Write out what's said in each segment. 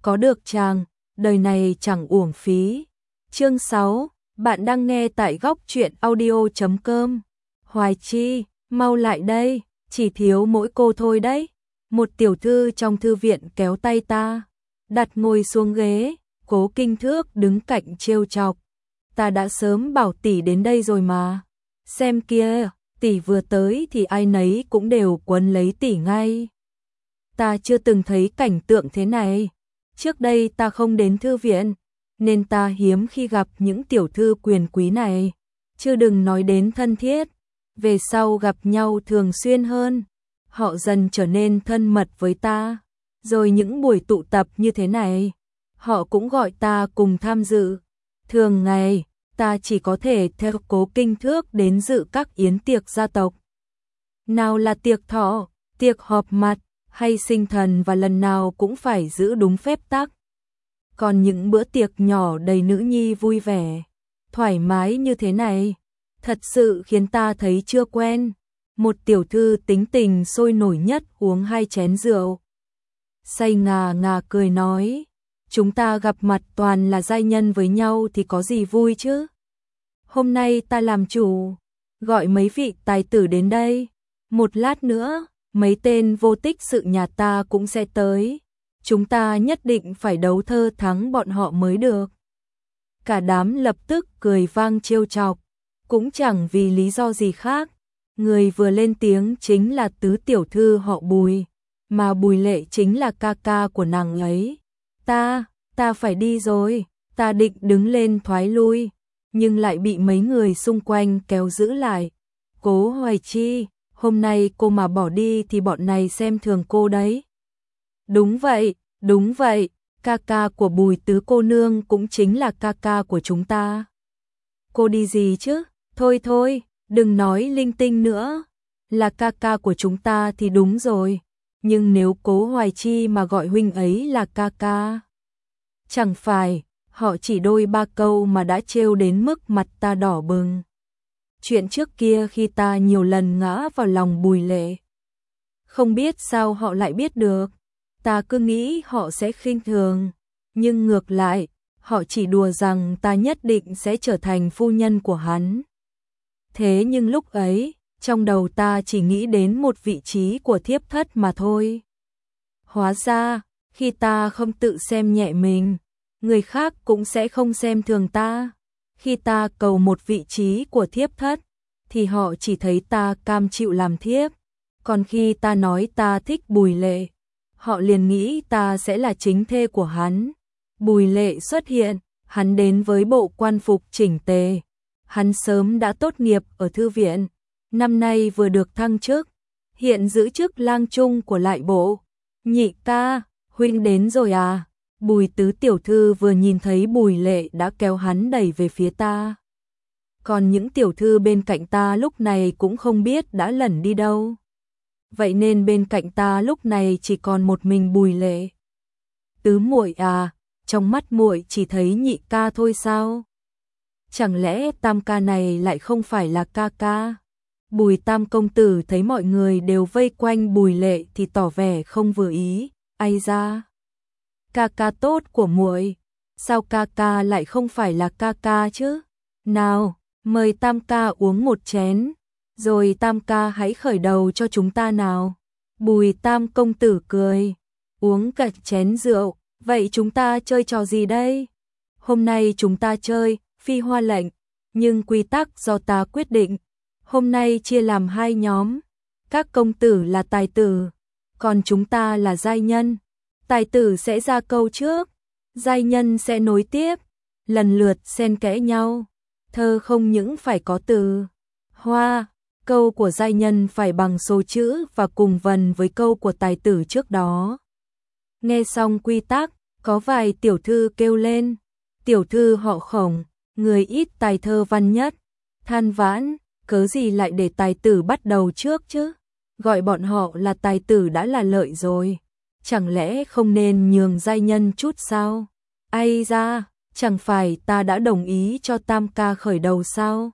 có được chàng, đời này chẳng uổng phí. Chương 6, bạn đang nghe tại góc truyện audio.com. Hoài Chi, mau lại đây, chỉ thiếu mỗi cô thôi đấy. Một tiểu thư trong thư viện kéo tay ta, đặt ngồi xuống ghế, Cố Kinh Thước đứng cạnh trêu chọc. Ta đã sớm bảo tỷ đến đây rồi mà. Xem kia, tỷ vừa tới thì ai nấy cũng đều quấn lấy tỷ ngay. Ta chưa từng thấy cảnh tượng thế này. Trước đây ta không đến thư viện, nên ta hiếm khi gặp những tiểu thư quyền quý này. Chứ đừng nói đến thân thiết, về sau gặp nhau thường xuyên hơn. Họ dần trở nên thân mật với ta. Rồi những buổi tụ tập như thế này, họ cũng gọi ta cùng tham dự. Thường ngày, ta chỉ có thể theo Cố Kinh Thước đến dự các yến tiệc gia tộc. Nào là tiệc thọ, tiệc họp mặt, hay sinh thần, và lần nào cũng phải giữ đúng phép tắc. Còn những bữa tiệc nhỏ đầy nữ nhi vui vẻ, thoải mái như thế này, thật sự khiến ta thấy chưa quen. Một tiểu thư tính tình sôi nổi nhất uống 2 chén rượu, say ngà ngà cười nói, chúng ta gặp mặt toàn là giai nhân với nhau thì có gì vui chứ. Hôm nay ta làm chủ, gọi mấy vị tài tử đến đây. Một lát nữa, mấy tên vô tích sự nhà ta cũng sẽ tới. Chúng ta nhất định phải đấu thơ thắng bọn họ mới được. Cả đám lập tức cười vang trêu chọc, cũng chẳng vì lý do gì khác. Người vừa lên tiếng chính là tứ tiểu thư họ Bùi, mà Bùi Lệ chính là ca ca của nàng ấy. Ta phải đi rồi, ta định đứng lên thoái lui, nhưng lại bị mấy người xung quanh kéo giữ lại. Cố Hoài Chi, hôm nay cô mà bỏ đi thì bọn này xem thường cô đấy. Đúng vậy, ca ca của Bùi tứ cô nương cũng chính là ca ca của chúng ta. Cô đi gì chứ? Thôi, đừng nói linh tinh nữa. Là ca ca của chúng ta thì đúng rồi, nhưng nếu Cố Hoài Chi mà gọi huynh ấy là ca ca, chẳng phải họ chỉ đôi 3 câu mà đã trêu đến mức mặt ta đỏ bừng. Chuyện trước kia khi ta nhiều lần ngã vào lòng Bùi Lệ, không biết sao họ lại biết được. Ta cứ nghĩ họ sẽ khinh thường, nhưng ngược lại, họ chỉ đùa rằng ta nhất định sẽ trở thành phu nhân của hắn. Thế nhưng lúc ấy, trong đầu ta chỉ nghĩ đến một vị trí của thiếp thất mà thôi. Hóa ra, khi ta không tự xem nhẹ mình, người khác cũng sẽ không xem thường ta. Khi ta cầu một vị trí của thiếp thất, thì họ chỉ thấy ta cam chịu làm thiếp. Còn khi ta nói ta thích Bùi Lệ, họ liền nghĩ ta sẽ là chính thê của hắn. Bùi Lệ xuất hiện, hắn đến với bộ quan phục chỉnh tề. Hắn sớm đã tốt nghiệp ở thư viện, năm nay vừa được thăng chức, hiện giữ chức lang trung của lại bộ. Nhị ca, huynh đến rồi à? Bùi tứ tiểu thư vừa nhìn thấy Bùi Lệ đã kéo hắn đẩy về phía ta. Còn những tiểu thư bên cạnh ta lúc này cũng không biết đã lẩn đi đâu. Vậy nên bên cạnh ta lúc này chỉ còn một mình Bùi Lệ. Tứ muội à, trong mắt muội chỉ thấy nhị ca thôi sao? Chẳng lẽ tam ca này lại không phải là ca ca? Bùi tam công tử thấy mọi người đều vây quanh Bùi Lệ thì tỏ vẻ không vừa ý. Ai ra? Ca ca tốt của muội, sao ca ca lại không phải là ca ca chứ? Nào, mời tam ca uống một chén, rồi tam ca hãy khởi đầu cho chúng ta nào. Bùi tam công tử cười, uống cả chén rượu, vậy chúng ta chơi trò gì đây? Hôm nay chúng ta chơi phi hoa lệnh, nhưng quy tắc do ta quyết định. Hôm nay chia làm 2 nhóm, các công tử là tài tử, còn chúng ta là giai nhân. Tài tử sẽ ra câu trước, giai nhân sẽ nối tiếp, lần lượt xen kẽ nhau. Thơ không những phải có từ hoa, câu của giai nhân phải bằng số chữ và cùng vần với câu của tài tử trước đó. Nghe xong quy tắc, có vài tiểu thư kêu lên. Tiểu thư họ Khổng, người ít tài thơ văn nhất, than vãn, cớ gì lại để tài tử bắt đầu trước chứ? Gọi bọn họ là tài tử đã là lợi rồi, chẳng lẽ không nên nhường giai nhân chút sao? Ai ra, chẳng phải ta đã đồng ý cho tam ca khởi đầu sao?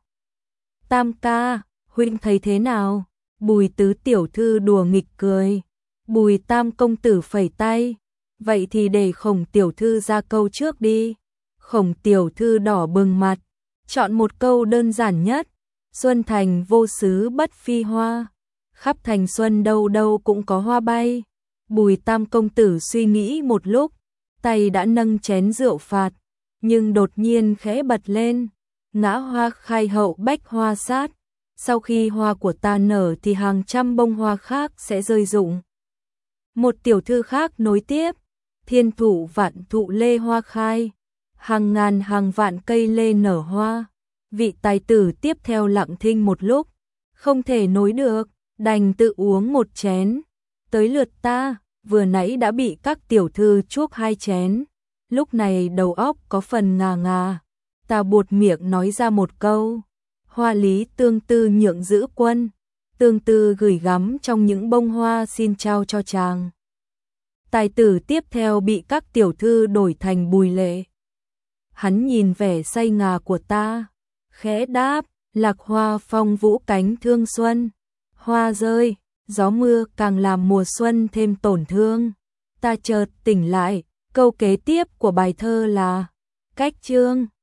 Tam ca, huynh thấy thế nào? Bùi tứ tiểu thư đùa nghịch cười. Bùi tam công tử phẩy tay, Vậy thì để Khổng tiểu thư ra câu trước đi. Khổng tiểu thư đỏ bừng mặt, chọn một câu đơn giản nhất. Xuân thành vô xứ bất phi hoa, khắp thành xuân đâu đâu cũng có hoa bay. Bùi Tam công tử suy nghĩ một lúc, tay đã nâng chén rượu phạt, nhưng đột nhiên khẽ bật lên. Ngã hoa khai hậu bách hoa sát, sau khi hoa của ta nở thì hàng trăm bông hoa khác sẽ rơi rụng. Một tiểu thư khác nối tiếp, thiên thụ vạn thụ lê hoa khai, hàng ngàn hàng vạn cây lê nở hoa. Vị tài tử tiếp theo lặng thinh một lúc, không thể nối được, đành tự uống một chén. Tới lượt ta, vừa nãy đã bị các tiểu thư chuốc 2 chén, lúc này đầu óc có phần ngà ngà. Ta buột miệng nói ra một câu, hoa lý tương tư nhượng giữ quân, tương tư gửi gắm trong những bông hoa xin trao cho chàng. Tài tử tiếp theo bị các tiểu thư đổi thành Bùi Lệ. Hắn nhìn vẻ say ngà của ta, khẽ đáp, lạc hoa phong vũ cánh thương xuân, hoa rơi, gió mưa càng làm mùa xuân thêm tổn thương. Ta chợt tỉnh lại, câu kế tiếp của bài thơ là cách chương